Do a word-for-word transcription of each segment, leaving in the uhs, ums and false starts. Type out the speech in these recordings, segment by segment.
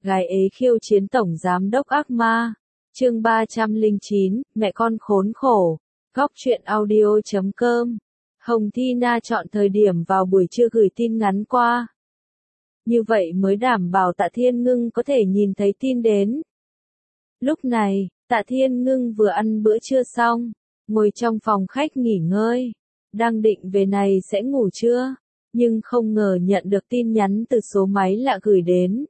Gái ế khiêu chiến tổng giám đốc ác ma. Chương ba trăm lẻ chín, mẹ con khốn khổ. Góc truyện audio chấm com. Hồng Thi Na chọn thời điểm vào buổi trưa gửi tin ngắn qua. Như vậy mới đảm bảo Tạ Thiên Ngưng có thể nhìn thấy tin đến. Lúc này, Tạ Thiên Ngưng vừa ăn bữa trưa xong, ngồi trong phòng khách nghỉ ngơi, đang định về này sẽ ngủ trưa, nhưng không ngờ nhận được tin nhắn từ số máy lạ gửi đến.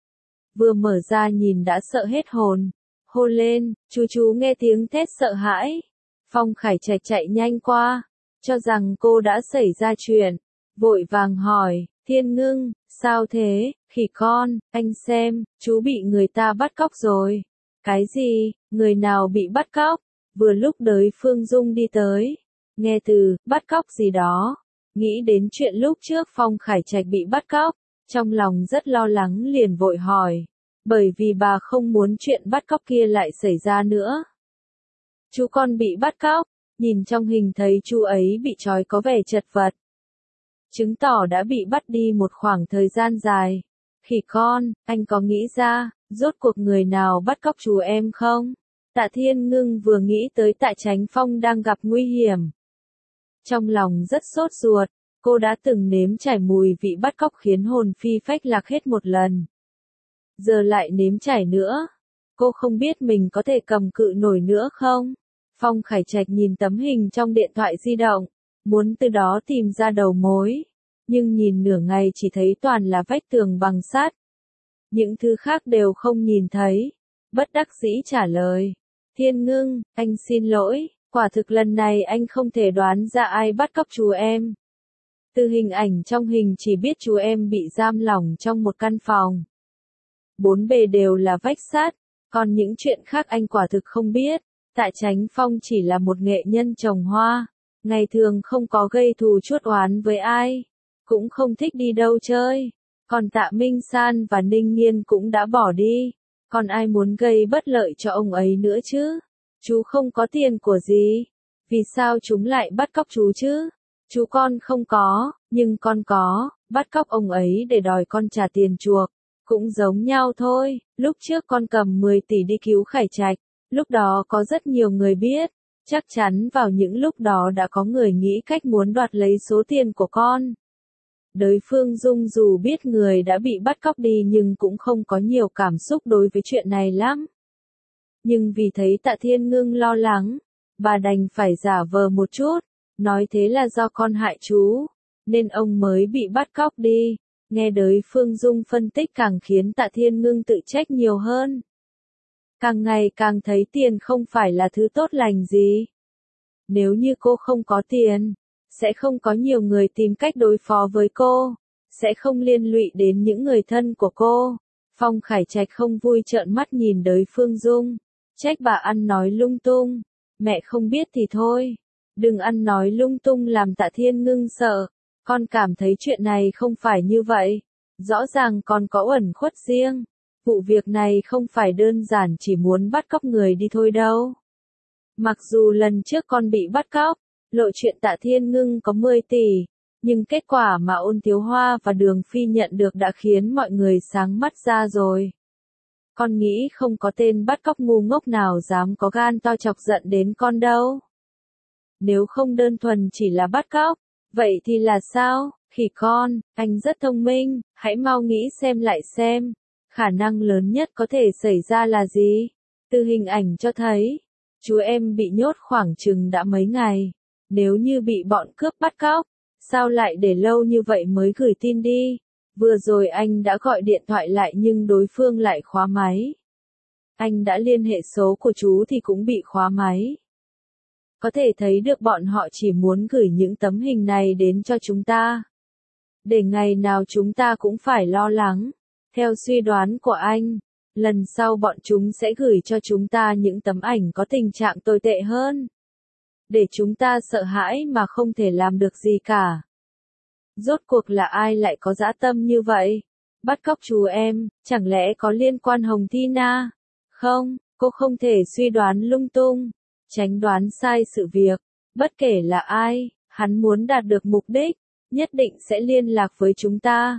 Vừa mở ra nhìn đã sợ hết hồn, hô lên, chú chú nghe tiếng thét sợ hãi. Phong Khải Trạch chạy nhanh qua, cho rằng cô đã xảy ra chuyện, vội vàng hỏi, Thiên Ngưng, sao thế, khỉ con, anh xem, chú bị người ta bắt cóc rồi. Cái gì, người nào bị bắt cóc? Vừa lúc đới Phương Dung đi tới, nghe từ, bắt cóc gì đó, nghĩ đến chuyện lúc trước Phong Khải Trạch bị bắt cóc, trong lòng rất lo lắng liền vội hỏi, bởi vì bà không muốn chuyện bắt cóc kia lại xảy ra nữa. Chú con bị bắt cóc, nhìn trong hình thấy chú ấy bị trói có vẻ chật vật, chứng tỏ đã bị bắt đi một khoảng thời gian dài. Khỉ con, anh có nghĩ ra, rốt cuộc người nào bắt cóc chú em không? Tạ Thiên Ngưng vừa nghĩ tới Tạ Chánh Phong đang gặp nguy hiểm. Trong lòng rất sốt ruột, cô đã từng nếm trải mùi vị bắt cóc khiến hồn phi phách lạc hết một lần. Giờ lại nếm trải nữa, cô không biết mình có thể cầm cự nổi nữa không? Phong Khải Trạch nhìn tấm hình trong điện thoại di động, muốn từ đó tìm ra đầu mối, nhưng nhìn nửa ngày chỉ thấy toàn là vách tường bằng sắt. Những thứ khác đều không nhìn thấy, bất đắc dĩ trả lời. Thiên Ngưng, anh xin lỗi, quả thực lần này anh không thể đoán ra ai bắt cóc chú em. Từ hình ảnh trong hình chỉ biết chú em bị giam lỏng trong một căn phòng. Bốn bề đều là vách sắt, còn những chuyện khác anh quả thực không biết. Tạ Chánh Phong chỉ là một nghệ nhân trồng hoa, ngày thường không có gây thù chuốc oán với ai, cũng không thích đi đâu chơi. Còn Tạ Minh San và Ninh Nghiên cũng đã bỏ đi, còn ai muốn gây bất lợi cho ông ấy nữa chứ? Chú không có tiền của gì, vì sao chúng lại bắt cóc chú chứ? Chú con không có, nhưng con có, bắt cóc ông ấy để đòi con trả tiền chuộc, cũng giống nhau thôi. Lúc trước con cầm mười tỷ đi cứu Khải Trạch, lúc đó có rất nhiều người biết, chắc chắn vào những lúc đó đã có người nghĩ cách muốn đoạt lấy số tiền của con. Đới Phương Dung dù biết người đã bị bắt cóc đi nhưng cũng không có nhiều cảm xúc đối với chuyện này lắm. Nhưng vì thấy Tạ Thiên Ngưng lo lắng, bà đành phải giả vờ một chút, nói thế là do con hại chú, nên ông mới bị bắt cóc đi. Nghe Đới Phương Dung phân tích càng khiến Tạ Thiên Ngưng tự trách nhiều hơn. Càng ngày càng thấy tiền không phải là thứ tốt lành gì. Nếu như cô không có tiền, sẽ không có nhiều người tìm cách đối phó với cô, sẽ không liên lụy đến những người thân của cô. Phong Khải Trạch không vui trợn mắt nhìn Đới Phương Dung, trách bà ăn nói lung tung. Mẹ không biết thì thôi, đừng ăn nói lung tung làm Tạ Thiên Ngưng sợ. Con cảm thấy chuyện này không phải như vậy, rõ ràng con có uẩn khuất riêng. Vụ việc này không phải đơn giản chỉ muốn bắt cóc người đi thôi đâu. Mặc dù lần trước con bị bắt cóc, lộ chuyện Tạ Thiên Ngưng có mười tỷ, nhưng kết quả mà Ôn Thiếu Hoa và Đường Phi nhận được đã khiến mọi người sáng mắt ra rồi. Con nghĩ không có tên bắt cóc ngu ngốc nào dám có gan to chọc giận đến con đâu. Nếu không đơn thuần chỉ là bắt cóc, vậy thì là sao? Khỉ con, anh rất thông minh, hãy mau nghĩ xem lại xem. Khả năng lớn nhất có thể xảy ra là gì? Từ hình ảnh cho thấy, chú em bị nhốt khoảng chừng đã mấy ngày. Nếu như bị bọn cướp bắt cóc, sao lại để lâu như vậy mới gửi tin đi? Vừa rồi anh đã gọi điện thoại lại nhưng đối phương lại khóa máy. Anh đã liên hệ số của chú thì cũng bị khóa máy. Có thể thấy được bọn họ chỉ muốn gửi những tấm hình này đến cho chúng ta, để ngày nào chúng ta cũng phải lo lắng. Theo suy đoán của anh, lần sau bọn chúng sẽ gửi cho chúng ta những tấm ảnh có tình trạng tồi tệ hơn, để chúng ta sợ hãi mà không thể làm được gì cả. Rốt cuộc là ai lại có dã tâm như vậy? Bắt cóc chú em, chẳng lẽ có liên quan Hồng Thi Na? Không, cô không thể suy đoán lung tung, tránh đoán sai sự việc. Bất kể là ai, hắn muốn đạt được mục đích, nhất định sẽ liên lạc với chúng ta.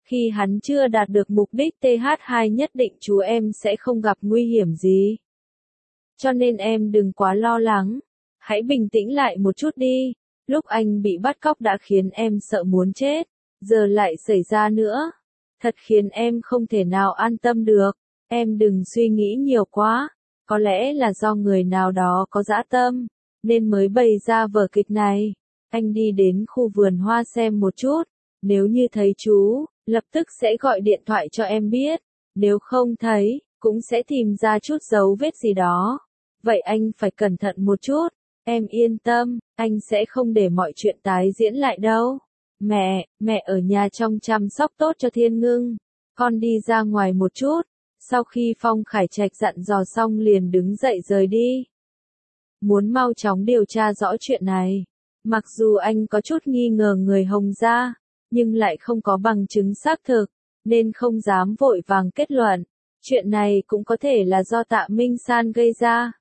Khi hắn chưa đạt được mục đích T H hai nhất định chú em sẽ không gặp nguy hiểm gì. Cho nên em đừng quá lo lắng. Hãy bình tĩnh lại một chút đi. Lúc anh bị bắt cóc đã khiến em sợ muốn chết. Giờ lại xảy ra nữa. Thật khiến em không thể nào an tâm được. Em đừng suy nghĩ nhiều quá. Có lẽ là do người nào đó có dã tâm, nên mới bày ra vở kịch này. Anh đi đến khu vườn hoa xem một chút. Nếu như thấy chú, lập tức sẽ gọi điện thoại cho em biết. Nếu không thấy, cũng sẽ tìm ra chút dấu vết gì đó. Vậy anh phải cẩn thận một chút. Em yên tâm, anh sẽ không để mọi chuyện tái diễn lại đâu. Mẹ, mẹ ở nhà trông chăm sóc tốt cho Thiên Ngưng. Con đi ra ngoài một chút. Sau khi Phong Khải Trạch dặn dò xong liền đứng dậy rời đi. Muốn mau chóng điều tra rõ chuyện này. Mặc dù anh có chút nghi ngờ người Hồng gia, nhưng lại không có bằng chứng xác thực, nên không dám vội vàng kết luận. Chuyện này cũng có thể là do Tạ Minh San gây ra.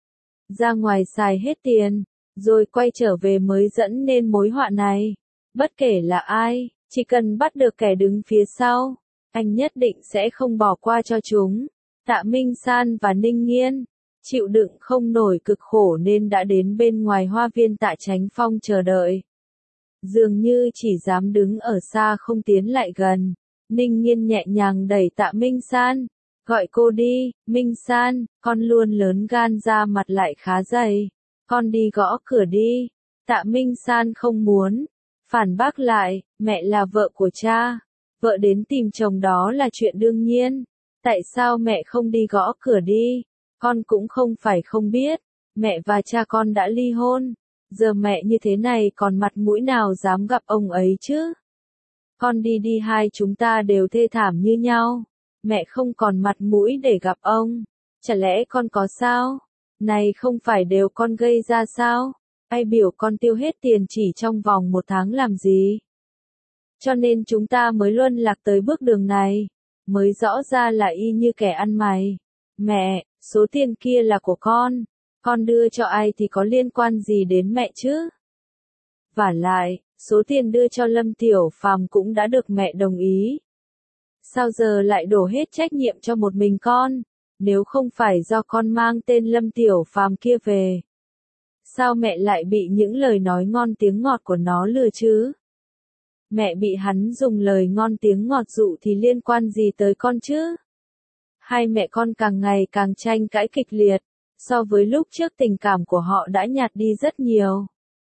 Ra ngoài xài hết tiền, rồi quay trở về mới dẫn nên mối họa này. Bất kể là ai, chỉ cần bắt được kẻ đứng phía sau, anh nhất định sẽ không bỏ qua cho chúng. Tạ Minh San và Ninh Nghiên, chịu đựng không nổi cực khổ nên đã đến bên ngoài hoa viên Tạ Chánh Phong chờ đợi. Dường như chỉ dám đứng ở xa không tiến lại gần. Ninh Nghiên nhẹ nhàng đẩy Tạ Minh San, gọi cô đi. Minh San, con luôn lớn gan ra mặt lại khá dày. Con đi gõ cửa đi. Tạ Minh San không muốn. Phản bác lại, mẹ là vợ của cha. Vợ đến tìm chồng đó là chuyện đương nhiên. Tại sao mẹ không đi gõ cửa đi? Con cũng không phải không biết. Mẹ và cha con đã ly hôn. Giờ mẹ như thế này còn mặt mũi nào dám gặp ông ấy chứ? Con đi đi, hai chúng ta đều thê thảm như nhau. Mẹ không còn mặt mũi để gặp ông. Chả lẽ con có sao? Này không phải đều con gây ra sao? Ai biểu con tiêu hết tiền chỉ trong vòng một tháng làm gì? Cho nên chúng ta mới luân lạc tới bước đường này. Mới rõ ra là y như kẻ ăn mày. Mẹ, số tiền kia là của con. Con đưa cho ai thì có liên quan gì đến mẹ chứ? Vả lại, số tiền đưa cho Lâm Tiểu Phàm cũng đã được mẹ đồng ý. Sao giờ lại đổ hết trách nhiệm cho một mình con? Nếu không phải do con mang tên Lâm Tiểu Phàm kia về, sao mẹ lại bị những lời nói ngon tiếng ngọt của nó lừa chứ? Mẹ bị hắn dùng lời ngon tiếng ngọt dụ thì liên quan gì tới con chứ? Hai mẹ con càng ngày càng tranh cãi kịch liệt. So với lúc trước tình cảm của họ đã nhạt đi rất nhiều.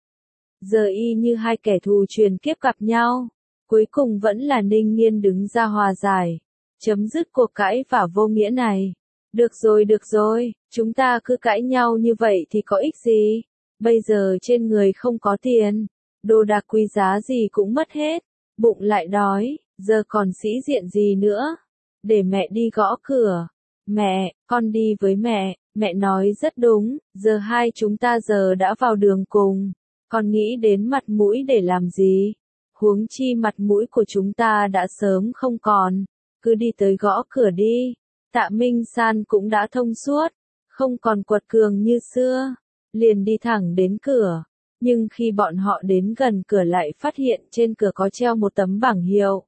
Giờ y như hai kẻ thù truyền kiếp gặp nhau. Cuối cùng vẫn là Ninh Nghiên đứng ra hòa giải. Chấm dứt cuộc cãi vả vô nghĩa này. Được rồi được rồi, chúng ta cứ cãi nhau như vậy thì có ích gì? Bây giờ trên người không có tiền. Đồ đạc quý giá gì cũng mất hết. Bụng lại đói, giờ còn sĩ diện gì nữa? Để mẹ đi gõ cửa. Mẹ, con đi với mẹ. Mẹ nói rất đúng, giờ hai chúng ta giờ đã vào đường cùng. Con nghĩ đến mặt mũi để làm gì? Huống chi mặt mũi của chúng ta đã sớm không còn. Cứ đi tới gõ cửa đi. Tạ Minh San cũng đã thông suốt. Không còn quật cường như xưa. Liền đi thẳng đến cửa. Nhưng khi bọn họ đến gần cửa lại phát hiện trên cửa có treo một tấm bảng hiệu.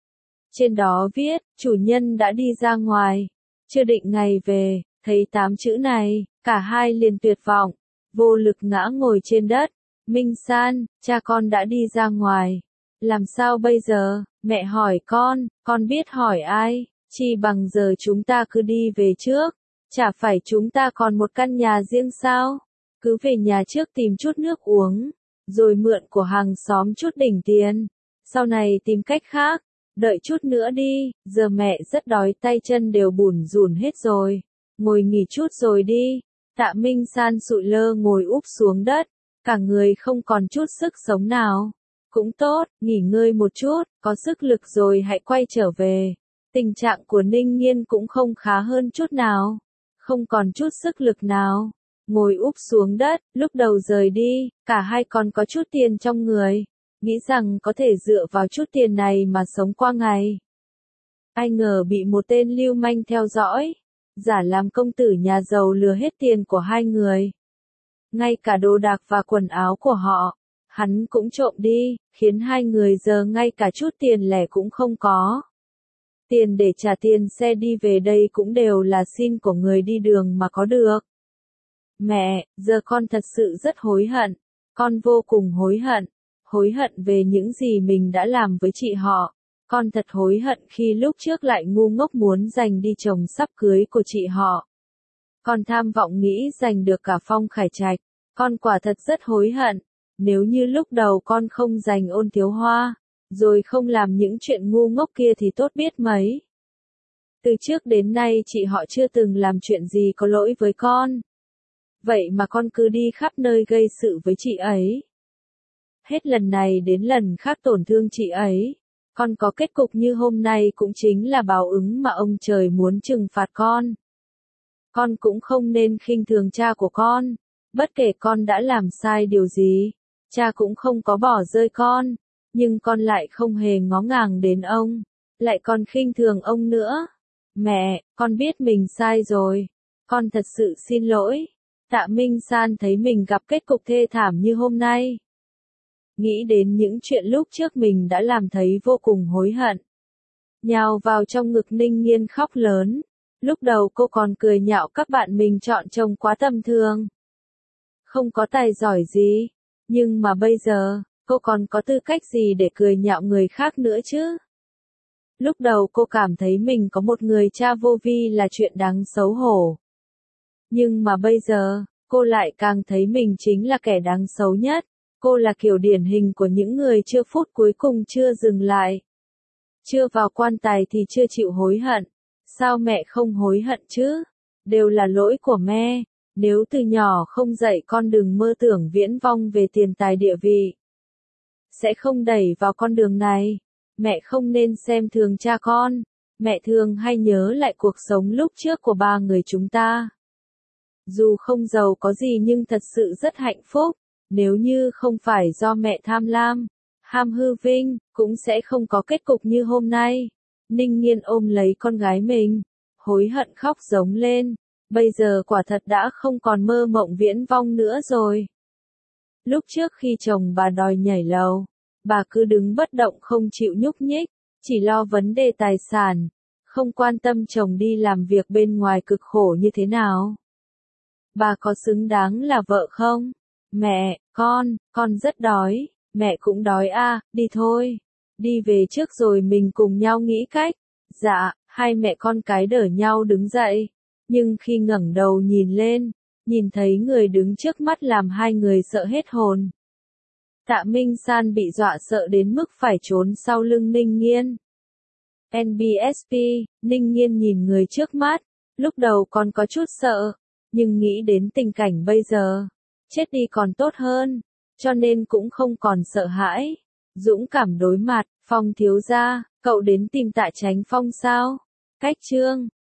Trên đó viết, chủ nhân đã đi ra ngoài. Chưa định ngày về. Thấy tám chữ này, cả hai liền tuyệt vọng, vô lực ngã ngồi trên đất. Minh San, cha con đã đi ra ngoài. Làm sao bây giờ? Mẹ hỏi con, con biết hỏi ai? Chi bằng giờ chúng ta cứ đi về trước. Chả phải chúng ta còn một căn nhà riêng sao? Cứ về nhà trước tìm chút nước uống, rồi mượn của hàng xóm chút đỉnh tiền. Sau này tìm cách khác. Đợi chút nữa đi, giờ mẹ rất đói, tay chân đều bủn rủn hết rồi. Ngồi nghỉ chút rồi đi. Tạ Minh San sụi lơ ngồi úp xuống đất. Cả người không còn chút sức sống nào. Cũng tốt, nghỉ ngơi một chút, có sức lực rồi hãy quay trở về. Tình trạng của Ninh Nghiên cũng không khá hơn chút nào. Không còn chút sức lực nào. Ngồi úp xuống đất, lúc đầu rời đi, cả hai còn có chút tiền trong người. Nghĩ rằng có thể dựa vào chút tiền này mà sống qua ngày. Ai ngờ bị một tên lưu manh theo dõi. Giả làm công tử nhà giàu lừa hết tiền của hai người. Ngay cả đồ đạc và quần áo của họ, hắn cũng trộm đi, khiến hai người giờ ngay cả chút tiền lẻ cũng không có. Tiền để trả tiền xe đi về đây cũng đều là xin của người đi đường mà có được. Mẹ, giờ con thật sự rất hối hận. Con vô cùng hối hận. Hối hận về những gì mình đã làm với chị họ. Con thật hối hận khi lúc trước lại ngu ngốc muốn giành đi chồng sắp cưới của chị họ. Con tham vọng nghĩ giành được cả Phong Khải Trạch. Con quả thật rất hối hận. Nếu như lúc đầu con không giành Ôn Thiếu Hoa, rồi không làm những chuyện ngu ngốc kia thì tốt biết mấy. Từ trước đến nay chị họ chưa từng làm chuyện gì có lỗi với con. Vậy mà con cứ đi khắp nơi gây sự với chị ấy. Hết lần này đến lần khác tổn thương chị ấy. Con có kết cục như hôm nay cũng chính là báo ứng mà ông trời muốn trừng phạt con. Con cũng không nên khinh thường cha của con. Bất kể con đã làm sai điều gì, cha cũng không có bỏ rơi con. Nhưng con lại không hề ngó ngàng đến ông. Lại còn khinh thường ông nữa. Mẹ, con biết mình sai rồi. Con thật sự xin lỗi. Tạ Minh San thấy mình gặp kết cục thê thảm như hôm nay. Nghĩ đến những chuyện lúc trước mình đã làm thấy vô cùng hối hận. Nhào vào trong ngực Ninh Nghiên khóc lớn. Lúc đầu cô còn cười nhạo các bạn mình chọn chồng quá tầm thường. Không có tài giỏi gì. Nhưng mà bây giờ, cô còn có tư cách gì để cười nhạo người khác nữa chứ? Lúc đầu cô cảm thấy mình có một người cha vô vi là chuyện đáng xấu hổ. Nhưng mà bây giờ, cô lại càng thấy mình chính là kẻ đáng xấu nhất. Cô là kiểu điển hình của những người chưa phút cuối cùng chưa dừng lại. Chưa vào quan tài thì chưa chịu hối hận. Sao mẹ không hối hận chứ? Đều là lỗi của mẹ. Nếu từ nhỏ không dạy con đừng mơ tưởng viễn vong về tiền tài địa vị, sẽ không đẩy vào con đường này. Mẹ không nên xem thường cha con. Mẹ thường hay nhớ lại cuộc sống lúc trước của ba người chúng ta. Dù không giàu có gì nhưng thật sự rất hạnh phúc. Nếu như không phải do mẹ tham lam, ham hư vinh, cũng sẽ không có kết cục như hôm nay. Ninh Nghiên ôm lấy con gái mình, hối hận khóc giống lên. Bây giờ quả thật đã không còn mơ mộng viễn vong nữa rồi. Lúc trước khi chồng bà đòi nhảy lầu, bà cứ đứng bất động không chịu nhúc nhích, chỉ lo vấn đề tài sản, không quan tâm chồng đi làm việc bên ngoài cực khổ như thế nào. Bà có xứng đáng là vợ không? Mẹ, con, con rất đói, mẹ cũng đói à, đi thôi. Đi về trước rồi mình cùng nhau nghĩ cách. Dạ, hai mẹ con cái đỡ nhau đứng dậy. Nhưng khi ngẩng đầu nhìn lên, nhìn thấy người đứng trước mắt làm hai người sợ hết hồn. Tạ Minh San bị dọa sợ đến mức phải trốn sau lưng Ninh Nghiên. en bê ét pê, Ninh Nghiên nhìn người trước mắt, lúc đầu còn có chút sợ, nhưng nghĩ đến tình cảnh bây giờ, chết đi còn tốt hơn, cho nên cũng không còn sợ hãi. Dũng cảm đối mặt, Phong thiếu gia, cậu đến tìm Tạ Chánh Phong sao? Cách chương